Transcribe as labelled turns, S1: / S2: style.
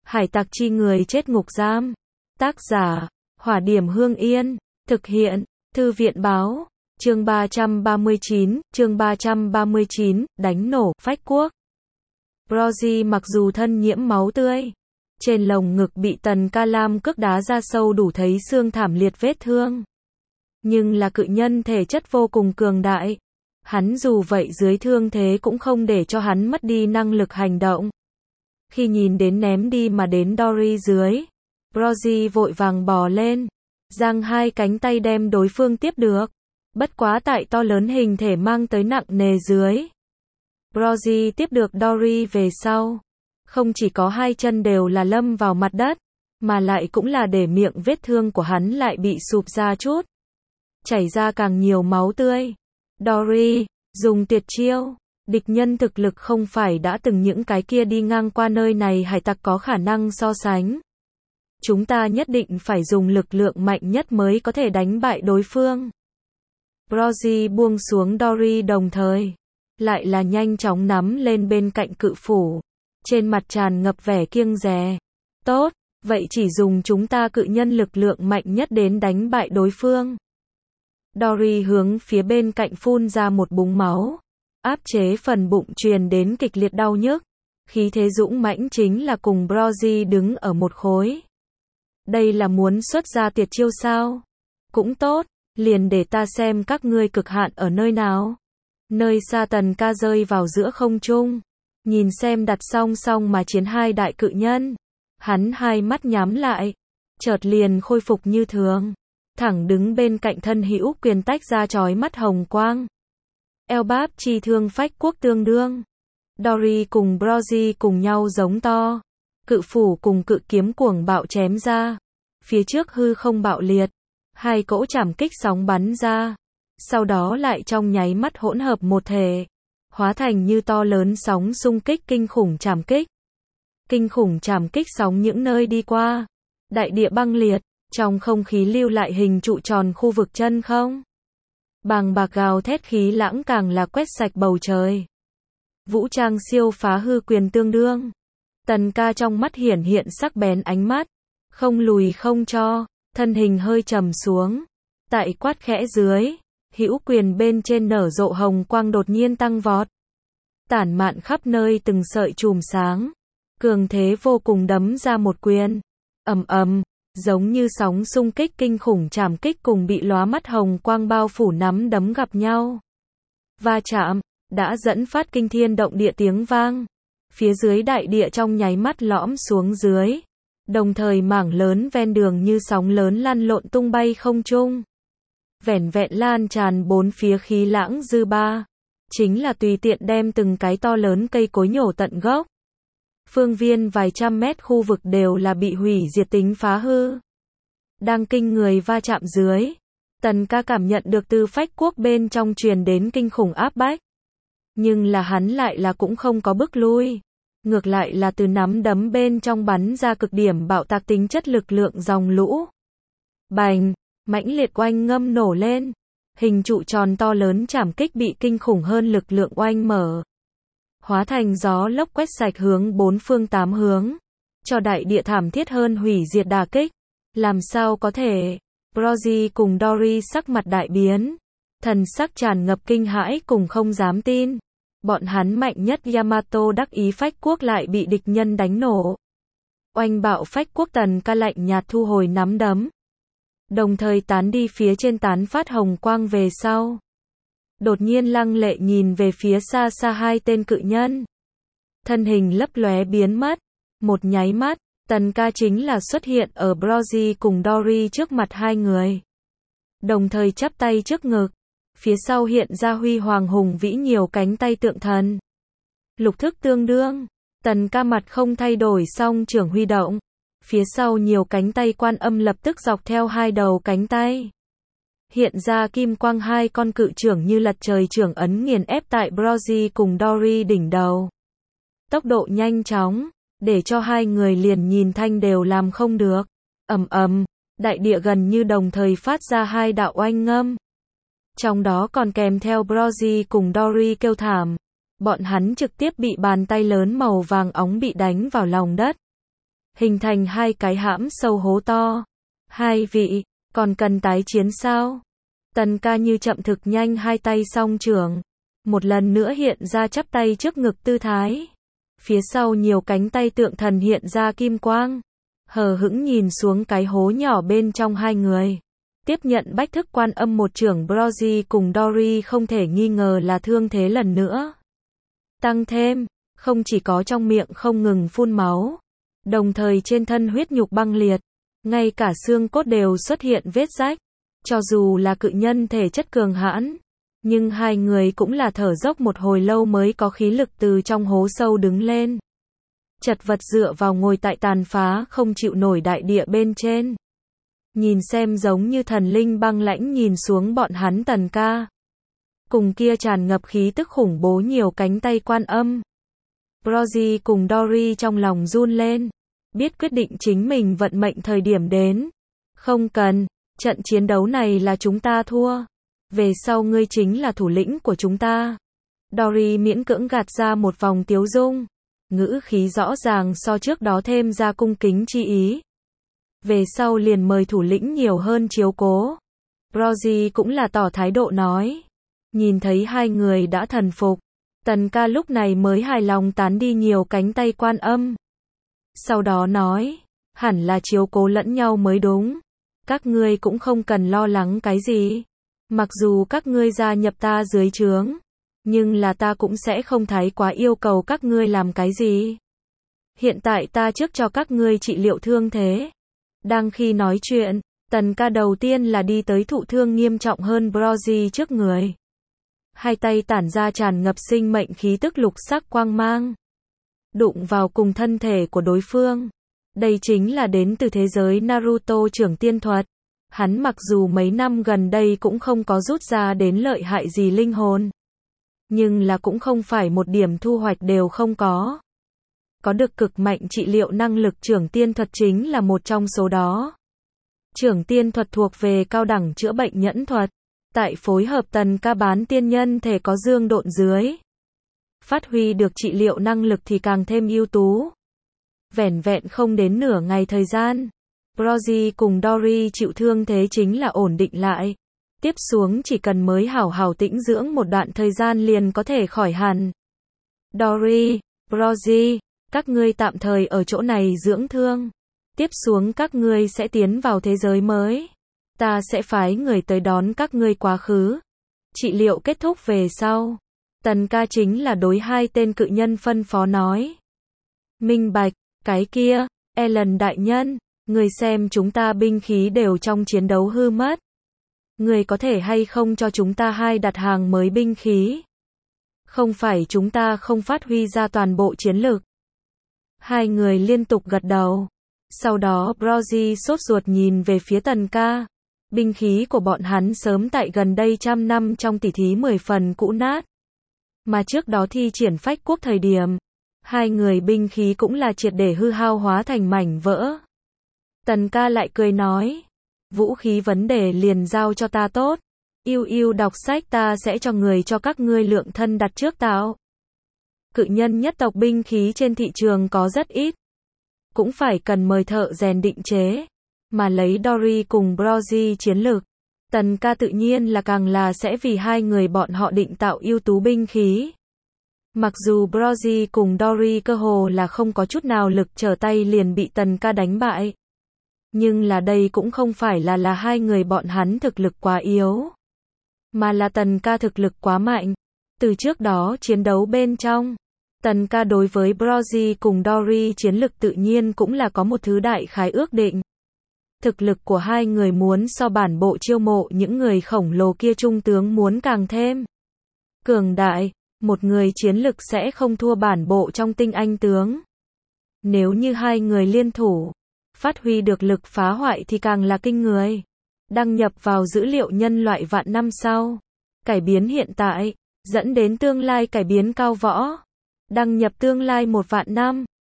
S1: Hải tặc chi người chết ngục giam. Tác giả, Hỏa Điểm Hương Yên. Thực hiện, Thư viện Báo. Chương 339, đánh nổ phách quốc. Brogy mặc dù thân nhiễm máu tươi, trên lồng ngực bị Tần Ca Lam cước đá ra sâu đủ thấy xương thảm liệt vết thương. Nhưng là cự nhân thể chất vô cùng cường đại. Hắn dù vậy dưới thương thế cũng không để cho hắn mất đi năng lực hành động. Khi nhìn đến ném đi mà đến Dory dưới, Brogy vội vàng bò lên, giang hai cánh tay đem đối phương tiếp được. Bất quá tại to lớn hình thể mang tới nặng nề dưới, Brogy tiếp được Dory về sau, không chỉ có hai chân đều là lâm vào mặt đất, mà lại cũng là để miệng vết thương của hắn lại bị sụp ra chút, chảy ra càng nhiều máu tươi. Dory dùng tuyệt chiêu, địch nhân thực lực không phải đã từng những cái kia đi ngang qua nơi này hải tặc có khả năng so sánh. Chúng ta nhất định phải dùng lực lượng mạnh nhất mới có thể đánh bại đối phương. Brogy buông xuống Dory đồng thời, lại là nhanh chóng nắm lên bên cạnh cự phủ, trên mặt tràn ngập vẻ kiêng dè. Tốt, vậy chỉ dùng chúng ta cự nhân lực lượng mạnh nhất đến đánh bại đối phương. Dory hướng phía bên cạnh phun ra một búng máu, áp chế phần bụng truyền đến kịch liệt đau nhức. Khí thế dũng mãnh chính là cùng Brogy đứng ở một khối. Đây là muốn xuất ra tuyệt chiêu sao? Cũng tốt, liền để ta xem các ngươi cực hạn ở nơi nào. Nơi xa Tần Ca rơi vào giữa không trung, nhìn xem đặt song song mà chiến hai đại cự nhân. Hắn hai mắt nhắm lại, chợt liền khôi phục như thường, thẳng đứng bên cạnh thân hữu quyền tách ra chói mắt hồng quang. Eo báp chi thương phách quốc tương đương. Dory cùng Brogy cùng nhau giống to, cự phủ cùng cự kiếm cuồng bạo chém ra, phía trước hư không bạo liệt, hai cỗ chảm kích sóng bắn ra, sau đó lại trong nháy mắt hỗn hợp một thể, hóa thành như to lớn sóng xung kích kinh khủng chảm kích. Kinh khủng chảm kích sóng những nơi đi qua, đại địa băng liệt, trong không khí lưu lại hình trụ tròn khu vực chân không. Bàng bạc gào thét khí lãng càng là quét sạch bầu trời. Vũ trang siêu phá hư quyền tương đương. Tần Ca trong mắt hiển hiện sắc bén ánh mắt, không lùi không cho, thân hình hơi trầm xuống. Tại quát khẽ dưới, hữu quyền bên trên nở rộ hồng quang đột nhiên tăng vọt, tản mạn khắp nơi từng sợi chùm sáng, cường thế vô cùng đấm ra một quyền. Ầm ầm, giống như sóng xung kích kinh khủng chảm kích cùng bị lóa mắt hồng quang bao phủ nắm đấm gặp nhau. Va chạm đã dẫn phát kinh thiên động địa tiếng vang. Phía dưới đại địa trong nháy mắt lõm xuống dưới, đồng thời mảng lớn ven đường như sóng lớn lăn lộn tung bay không trung. Vẻn vẹn lan tràn bốn phía khí lãng dư ba, chính là tùy tiện đem từng cái to lớn cây cối nhổ tận gốc. Phương viên vài trăm mét khu vực đều là bị hủy diệt tính phá hư. Đang kinh người va chạm dưới, Tần Ca cảm nhận được từ phách quốc bên trong truyền đến kinh khủng áp bách. Nhưng là hắn lại là cũng không có bước lui, ngược lại là từ nắm đấm bên trong bắn ra cực điểm bạo tạc tính chất lực lượng dòng lũ. Bành, mãnh liệt oanh ngâm nổ lên, hình trụ tròn to lớn chảm kích bị kinh khủng hơn lực lượng oanh mở, hóa thành gió lốc quét sạch hướng bốn phương tám hướng, cho đại địa thảm thiết hơn hủy diệt đả kích. Làm sao có thể? Brogy cùng Dory sắc mặt đại biến, thần sắc tràn ngập kinh hãi cùng không dám tin. Bọn hắn mạnh nhất Yamato đắc ý phách quốc lại bị địch nhân đánh nổ. Oanh bạo phách quốc. Tần Ca lạnh nhạt thu hồi nắm đấm, đồng thời tán đi phía trên tán phát hồng quang về sau. Đột nhiên lăng lệ nhìn về phía xa xa hai tên cự nhân. Thân hình lấp lóe biến mất. Một nháy mắt, Tần Ca chính là xuất hiện ở Brogy cùng Dory trước mặt hai người. Đồng thời chắp tay trước ngực. Phía sau hiện ra huy hoàng hùng vĩ nhiều cánh tay tượng thần. Lục thức tương đương. Tần Ca mặt không thay đổi song trưởng huy động. Phía sau nhiều cánh tay quan âm lập tức dọc theo hai đầu cánh tay. Hiện ra kim quang, hai con cự trưởng như lật trời trưởng ấn nghiền ép tại Brogy cùng Dory đỉnh đầu. Tốc độ nhanh chóng, để cho hai người liền nhìn thanh đều làm không được. Ầm ầm, đại địa gần như đồng thời phát ra hai đạo oanh ngâm. Trong đó còn kèm theo Brogy cùng Dory kêu thảm. Bọn hắn trực tiếp bị bàn tay lớn màu vàng óng bị đánh vào lòng đất. hình thành hai cái hãm sâu hố to. Hai vị, còn cần tái chiến sao? Tần Ca như chậm thực nhanh hai tay song trưởng, một lần nữa hiện ra chắp tay trước ngực tư thái. Phía sau nhiều cánh tay tượng thần hiện ra kim quang, hờ hững nhìn xuống cái hố nhỏ bên trong hai người. Tiếp nhận bách thức quan âm một trưởng Brogy cùng Dory không thể nghi ngờ là thương thế lần nữa. Tăng thêm, không chỉ có trong miệng không ngừng phun máu, đồng thời trên thân huyết nhục băng liệt, ngay cả xương cốt đều xuất hiện vết rách. Cho dù là cự nhân thể chất cường hãn, nhưng hai người cũng là thở dốc một hồi lâu mới có khí lực từ trong hố sâu đứng lên. Chật vật dựa vào ngồi tại tàn phá không chịu nổi đại địa bên trên. Nhìn xem giống như thần linh băng lãnh nhìn xuống bọn hắn Tần Ca. Cùng kia tràn ngập khí tức khủng bố nhiều cánh tay quan âm. Brogy cùng Dory trong lòng run lên. Biết quyết định chính mình vận mệnh thời điểm đến. Không cần, trận chiến đấu này là chúng ta thua. Về sau ngươi chính là thủ lĩnh của chúng ta. Dory miễn cưỡng gạt ra một vòng tiếu dung. Ngữ khí rõ ràng so trước đó thêm ra cung kính chi ý. Về sau liền mời thủ lĩnh nhiều hơn chiếu cố. Brogy cũng là tỏ thái độ nói. Nhìn thấy hai người đã thần phục, Tần Ca lúc này mới hài lòng tán đi nhiều cánh tay quan âm. Sau đó nói, hẳn là chiếu cố lẫn nhau mới đúng. Các ngươi cũng không cần lo lắng cái gì. Mặc dù các ngươi gia nhập ta dưới trướng, nhưng là ta cũng sẽ không thái quá yêu cầu các ngươi làm cái gì. Hiện tại ta trước cho các ngươi trị liệu thương thế. Đang khi nói chuyện, Tần Ca đầu tiên là đi tới thụ thương nghiêm trọng hơn Brogy trước người. Hai tay tản ra tràn ngập sinh mệnh khí tức lục sắc quang mang. Đụng vào cùng thân thể của đối phương. Đây chính là đến từ thế giới Naruto trưởng tiên thuật. Hắn mặc dù mấy năm gần đây cũng không có rút ra đến lợi hại gì linh hồn. Nhưng là cũng không phải một điểm thu hoạch đều không có. Có được cực mạnh trị liệu năng lực trưởng tiên thuật chính là một trong số đó. Trưởng tiên thuật thuộc về cao đẳng chữa bệnh nhẫn thuật. Tại phối hợp Tần Ca bán tiên nhân thể có dương độn dưới. Phát huy được trị liệu năng lực thì càng thêm ưu tú. Vẻn vẹn không đến nửa ngày thời gian. Brogy cùng Dory chịu thương thế chính là ổn định lại. Tiếp xuống chỉ cần mới hảo hảo tĩnh dưỡng một đoạn thời gian liền có thể khỏi hẳn. Dory, Brogy, các ngươi tạm thời ở chỗ này dưỡng thương. Tiếp xuống các ngươi sẽ tiến vào thế giới mới. Ta sẽ phái người tới đón các ngươi quá khứ. Trị liệu kết thúc về sau. Tần Ca chính là đối hai tên cự nhân phân phó nói. Minh bạch, cái kia, Ellen đại nhân, người xem chúng ta binh khí đều trong chiến đấu hư mất. Người có thể hay không cho chúng ta hai đặt hàng mới binh khí? Không phải chúng ta không phát huy ra toàn bộ chiến lực. Hai người liên tục gật đầu. Sau đó Brogy sốt ruột nhìn về phía Tần Ca. Binh khí của bọn hắn sớm tại gần đây trăm năm trong tỉ thí 10 phần cũ nát. Mà trước đó thi triển phách quốc thời điểm, hai người binh khí cũng là triệt để hư hao hóa thành mảnh vỡ. Tần Ca lại cười nói, vũ khí vấn đề liền giao cho ta tốt. Yêu đọc sách ta sẽ cho người cho các ngươi lượng thân đặt trước tạo. Cự nhân nhất tộc binh khí trên thị trường có rất ít. Cũng phải cần mời thợ rèn định chế. Mà lấy Dory cùng Brogy chiến lược, Tần Ca tự nhiên là càng là sẽ vì hai người bọn họ định tạo ưu tú binh khí. Mặc dù Brogy cùng Dory cơ hồ là không có chút nào lực trở tay liền bị Tần Ca đánh bại. Nhưng là đây cũng không phải là hai người bọn hắn thực lực quá yếu. Mà là Tần Ca thực lực quá mạnh. Từ trước đó chiến đấu bên trong, Tần Ca đối với Brogy cùng Dory chiến lực tự nhiên cũng là có một thứ đại khái ước định. Thực lực của hai người muốn so bản bộ chiêu mộ những người khổng lồ kia trung tướng muốn càng thêm cường đại, một người chiến lực sẽ không thua bản bộ trong tinh anh tướng. Nếu như hai người liên thủ, phát huy được lực phá hoại thì càng là kinh người. Đăng nhập vào dữ liệu nhân loại vạn năm sau, cải biến hiện tại, dẫn đến tương lai cải biến cao võ. Đăng nhập tương lai 1 vạn năm.